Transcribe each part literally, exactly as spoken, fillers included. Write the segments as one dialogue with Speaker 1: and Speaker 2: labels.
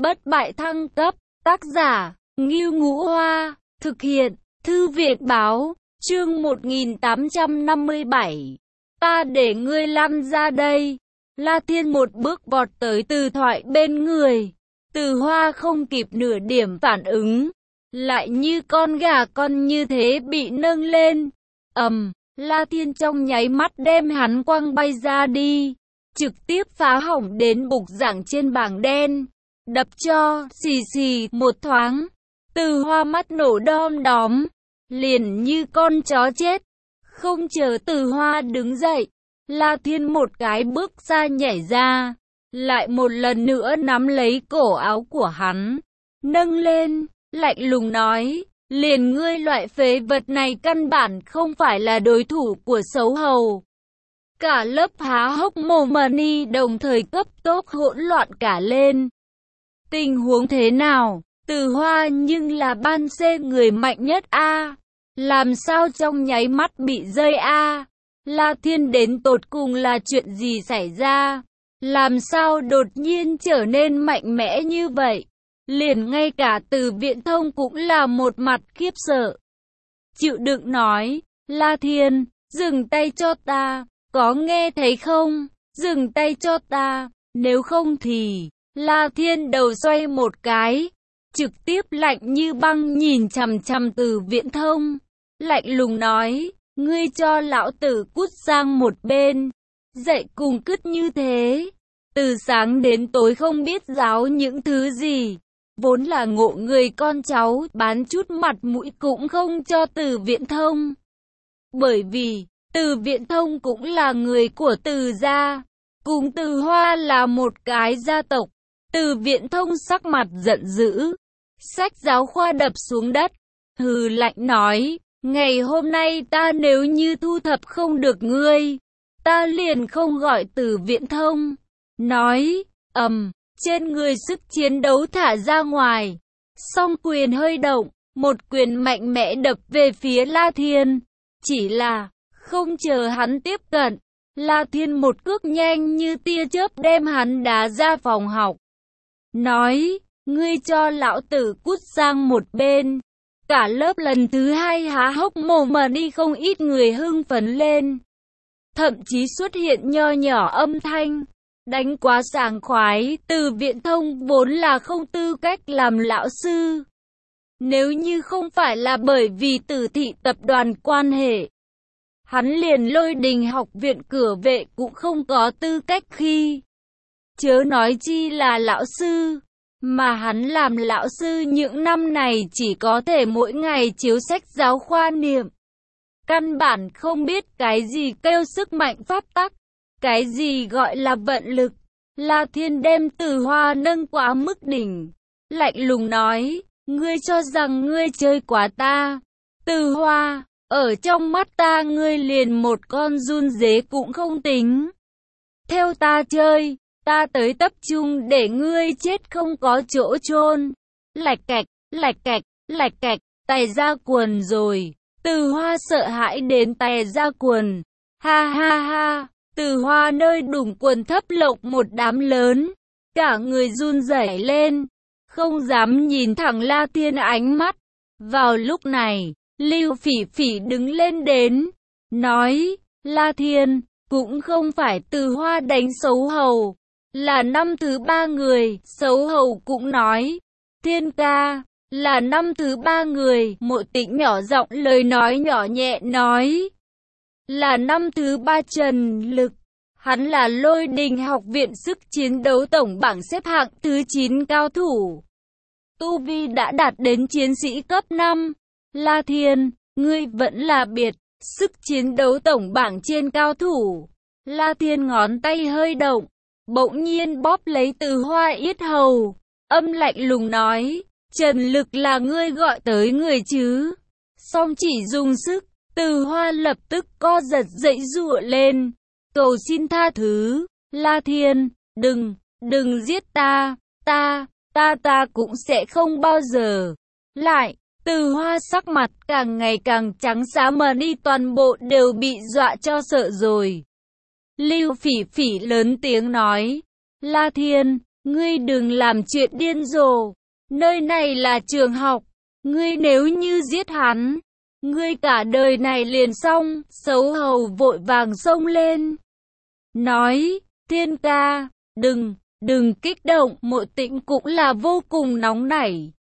Speaker 1: bất bại thăng cấp, tác giả, Ngưu Ngũ Hoa, thực hiện, Thư viện Báo, chương một nghìn tám trăm năm mươi bảy. Ta để ngươi lăn ra đây. La Thiên một bước vọt tới Từ Thoại bên người. Từ Hoa không kịp nửa điểm phản ứng, lại như con gà con như thế bị nâng lên. Ầm, La Thiên trong nháy mắt đem hắn quăng bay ra đi, trực tiếp phá hỏng đến bục giảng trên bảng đen, đập cho xì xì một thoáng. Từ Hoa mắt nổ đom đóm, liền như con chó chết. Không chờ Từ Hoa đứng dậy, La Thiên một cái bước ra nhảy ra, lại một lần nữa nắm lấy cổ áo của hắn, nâng lên, lạnh lùng nói, liền ngươi loại phế vật này căn bản không phải là đối thủ của xấu hầu. Cả lớp há hốc mồm Mani đồng thời cấp tốc hỗn loạn cả lên. Tình huống thế nào? Từ Hoa nhưng là ban xê người mạnh nhất a, làm sao trong nháy mắt bị rơi a? La Thiên đến tột cùng là chuyện gì xảy ra? Làm sao đột nhiên trở nên mạnh mẽ như vậy? Liền ngay cả Từ Viễn Thông cũng là một mặt khiếp sợ. Chịu đựng nói, La Thiên, dừng tay cho ta, có nghe thấy không? Dừng tay cho ta, nếu không thì... La Thiên đầu xoay một cái, trực tiếp lạnh như băng nhìn chằm chằm Từ Viễn Thông, lạnh lùng nói, ngươi cho lão tử cút sang một bên, dậy cùng cứt như thế, từ sáng đến tối không biết giáo những thứ gì, vốn là ngộ người con cháu, bán chút mặt mũi cũng không cho Từ Viễn Thông. Bởi vì, Từ Viễn Thông cũng là người của Từ gia, cùng Từ Hoa là một cái gia tộc. Từ Viễn Thông sắc mặt giận dữ, xách giáo khoa đập xuống đất, hừ lạnh nói, ngày hôm nay ta nếu như thu thập không được ngươi, ta liền không gọi Từ Viễn Thông. Nói, ầm, trên người sức chiến đấu thả ra ngoài, song quyền hơi động, một quyền mạnh mẽ đập về phía La Thiên. Chỉ là, không chờ hắn tiếp cận, La Thiên một cước nhanh như tia chớp đem hắn đá ra phòng học. Nói, ngươi cho lão tử cút sang một bên. Cả lớp lần thứ hai há hốc mồm mà đi, không ít người hưng phấn lên. Thậm chí xuất hiện nho nhỏ âm thanh, đánh quá sảng khoái, Từ Viễn Thông vốn là không tư cách làm lão sư. Nếu như không phải là bởi vì Tử thị tập đoàn quan hệ, hắn liền Lôi Đình học viện cửa vệ cũng không có tư cách khi. Chớ nói chi là lão sư, mà hắn làm lão sư những năm này chỉ có thể mỗi ngày chiếu sách giáo khoa niệm. Căn bản không biết cái gì kêu sức mạnh pháp tắc, cái gì gọi là vận lực. La Thiên đem Từ Hoa nâng quá mức đỉnh, lạnh lùng nói, ngươi cho rằng ngươi chơi quá ta. Từ Hoa, ở trong mắt ta ngươi liền một con giun dế cũng không tính. Theo ta chơi, ta tới tập trung để ngươi chết không có chỗ chôn. Lạch cạch, lạch cạch, lạch cạch, tày ra quần rồi. Từ Hoa sợ hãi đến tè ra quần. Ha ha ha, Từ Hoa nơi đủng quần thấp lộc một đám lớn. Cả người run rẩy lên, không dám nhìn thẳng La Thiên ánh mắt. Vào lúc này, Lưu Phỉ Phỉ đứng lên đến, nói, La Thiên, cũng không phải Từ Hoa đánh xấu hầu, là năm thứ ba người. Xấu hầu cũng nói, Thiên ca, là năm thứ ba người. Mộ Tĩnh nhỏ giọng lời nói nhỏ nhẹ nói, là năm thứ ba Trần Lực, hắn là Lôi Đình học viện sức chiến đấu tổng bảng xếp hạng thứ chín cao thủ, tu vi đã đạt đến chiến sĩ cấp năm. La Thiên, ngươi vẫn là biệt, sức chiến đấu tổng bảng trên cao thủ. La Thiên ngón tay hơi động, bỗng nhiên bóp lấy Từ Hoa yết hầu, âm lạnh lùng nói, Trần Lực là ngươi gọi tới người chứ? Song chỉ dùng sức, Từ Hoa lập tức co giật dậy giụa lên, cầu xin tha thứ. La Thiên, đừng, đừng giết ta, ta, ta ta cũng sẽ không bao giờ. Lại, Từ Hoa sắc mặt càng ngày càng trắng xám mà đi, toàn bộ đều bị dọa cho sợ rồi. Lưu Phỉ Phỉ lớn tiếng nói, La Thiên, ngươi đừng làm chuyện điên rồ. Nơi này là trường học. Ngươi nếu như giết hắn, ngươi cả đời này liền xong. Sấu hầu vội vàng xông lên, nói, Thiên ca, đừng, đừng kích động. Mộ Tĩnh cũng là vô cùng nóng nảy,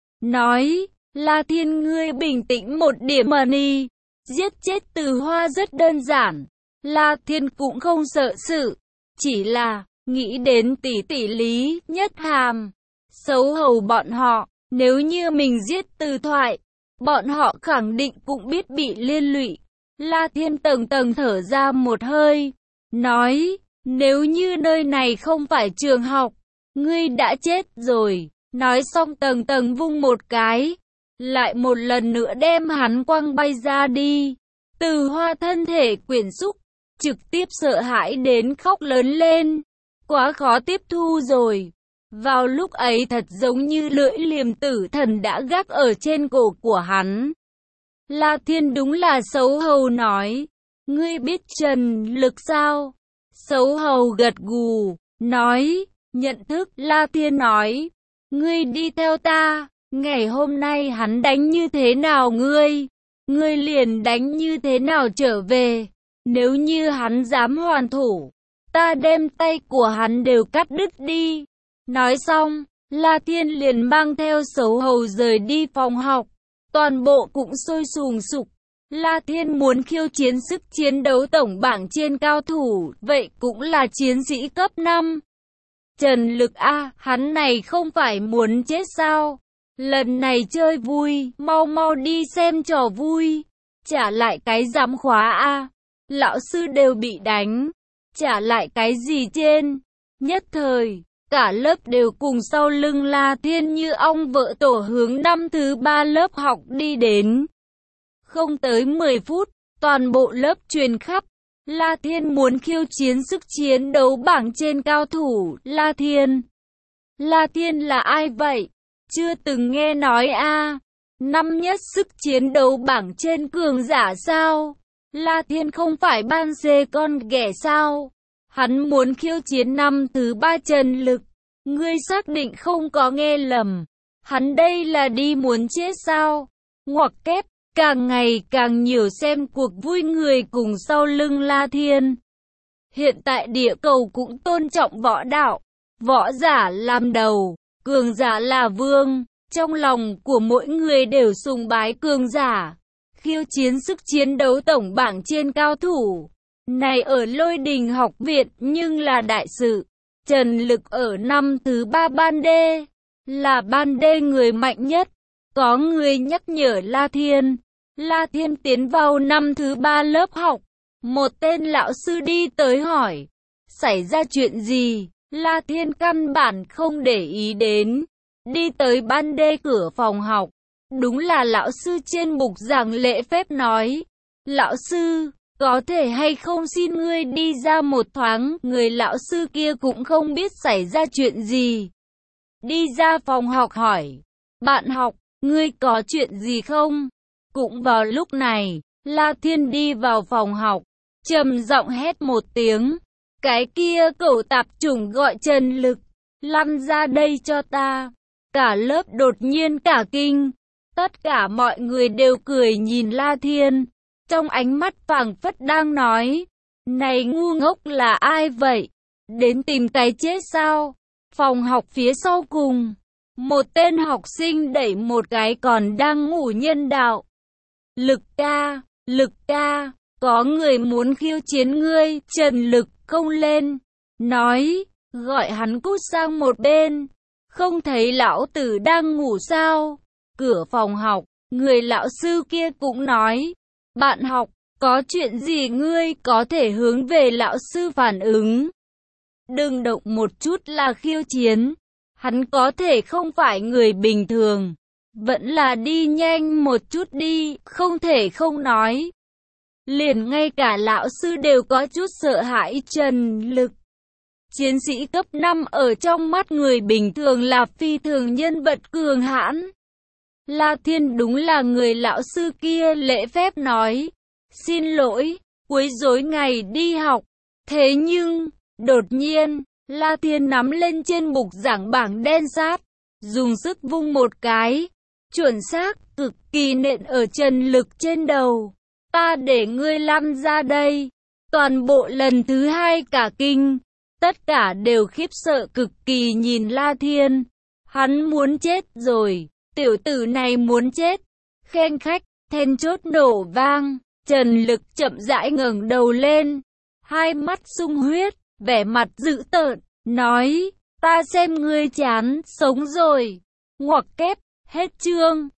Speaker 1: nói, La Thiên ngươi bình tĩnh một điểm mà đi. Giết chết Từ Hoa rất đơn giản. La Thiên cũng không sợ sự, chỉ là nghĩ đến tỷ tỷ Lý Nhất Hàm, Sấu hầu bọn họ, nếu như mình giết Từ Thoại, bọn họ khẳng định cũng biết bị liên lụy. La Thiên tầng tầng thở ra một hơi, nói, nếu như nơi này không phải trường học, ngươi đã chết rồi. Nói xong tầng tầng vung một cái, lại một lần nữa đem hắn quăng bay ra đi. Từ Hoa thân thể quyển xúc, trực tiếp sợ hãi đến khóc lớn lên, quá khó tiếp thu rồi. Vào lúc ấy thật giống như lưỡi liềm tử thần đã gác ở trên cổ của hắn. La Thiên đúng là Sấu hầu nói, ngươi biết Trần Lực sao? Sấu hầu gật gù, nói, nhận thức. La Thiên nói, ngươi đi theo ta, ngày hôm nay hắn đánh như thế nào ngươi, ngươi liền đánh như thế nào trở về. Nếu như hắn dám hoàn thủ, ta đem tay của hắn đều cắt đứt đi. Nói xong, La Thiên liền mang theo Sấu hầu rời đi phòng học. Toàn bộ cũng sôi sùng sục. La Thiên muốn khiêu chiến sức chiến đấu tổng bảng trên cao thủ, vậy cũng là chiến sĩ cấp năm. Trần Lực A, hắn này không phải muốn chết sao? Lần này chơi vui, mau mau đi xem trò vui. Trả lại cái giám khóa A. Lão sư đều bị đánh, trả lại cái gì trên? Nhất thời, cả lớp đều cùng sau lưng La Thiên như ong vỡ tổ hướng năm thứ ba lớp học đi đến. Không tới mười phút, toàn bộ lớp truyền khắp. La Thiên muốn khiêu chiến sức chiến đấu bảng trên cao thủ. La Thiên. La Thiên là ai vậy? Chưa từng nghe nói a. Năm nhất sức chiến đấu bảng trên cường giả sao? La Thiên không phải ban dê con ghẻ sao? Hắn muốn khiêu chiến năm thứ ba Trần Lực. Ngươi xác định không có nghe lầm. Hắn đây là đi muốn chết sao? Ngoặc kép. Càng ngày càng nhiều xem cuộc vui người cùng sau lưng La Thiên. Hiện tại địa cầu cũng tôn trọng võ đạo. Võ giả làm đầu, cường giả là vương. Trong lòng của mỗi người đều sùng bái cường giả. Khiêu chiến sức chiến đấu tổng bảng trên cao thủ. Này ở Lôi Đình học viện nhưng là đại sự. Trần Lực ở năm thứ ba ban đê. Là ban đê người mạnh nhất. Có người nhắc nhở La Thiên. La Thiên tiến vào năm thứ ba lớp học. Một tên lão sư đi tới hỏi. Xảy ra chuyện gì? La Thiên căn bản không để ý đến. Đi tới ban đê cửa phòng học. Đúng là lão sư trên bục giảng lễ phép nói. Lão sư, có thể hay không xin ngươi đi ra một thoáng. Người lão sư kia cũng không biết xảy ra chuyện gì. Đi ra phòng học hỏi. Bạn học, ngươi có chuyện gì không? Cũng vào lúc này, La Thiên đi vào phòng học, trầm giọng hét một tiếng. Cái kia cẩu tạp chủng gọi Trần Lực, lăn ra đây cho ta. Cả lớp đột nhiên cả kinh. Tất cả mọi người đều cười nhìn La Thiên. Trong ánh mắt phảng phất đang nói. Này ngu ngốc là ai vậy? Đến tìm cái chết sao? Phòng học phía sau cùng. Một tên học sinh đẩy một cái còn đang ngủ nhân đạo. Lực ca, Lực ca, có người muốn khiêu chiến ngươi. Trần Lực không lên, nói, gọi hắn cút sang một bên. Không thấy lão tử đang ngủ sao? Cửa phòng học, người lão sư kia cũng nói, bạn học, có chuyện gì ngươi có thể hướng về lão sư phản ứng. Đừng động một chút là khiêu chiến. Hắn có thể không phải người bình thường. Vẫn là đi nhanh một chút đi, không thể không nói. Liền ngay cả lão sư đều có chút sợ hãi Trần Lực. Chiến sĩ cấp năm ở trong mắt người bình thường là phi thường nhân vật cường hãn. La Thiên đúng là người lão sư kia lễ phép nói. Xin lỗi, quấy rối ngày đi học. Thế nhưng, đột nhiên, La Thiên nắm lên trên bục giảng bảng đen sát, dùng sức vung một cái, chuẩn xác, cực kỳ nện ở Trần Lực trên đầu. Ta để ngươi lăn ra đây. Toàn bộ lần thứ hai cả kinh, tất cả đều khiếp sợ cực kỳ nhìn La Thiên. Hắn muốn chết rồi, tiểu tử này muốn chết. Khen khách, then chốt nổ vang, Trần Lực chậm rãi ngẩng đầu lên, hai mắt sung huyết, vẻ mặt dữ tợn, nói, ta xem ngươi chán, sống rồi. Ngoặc kép, hết chương.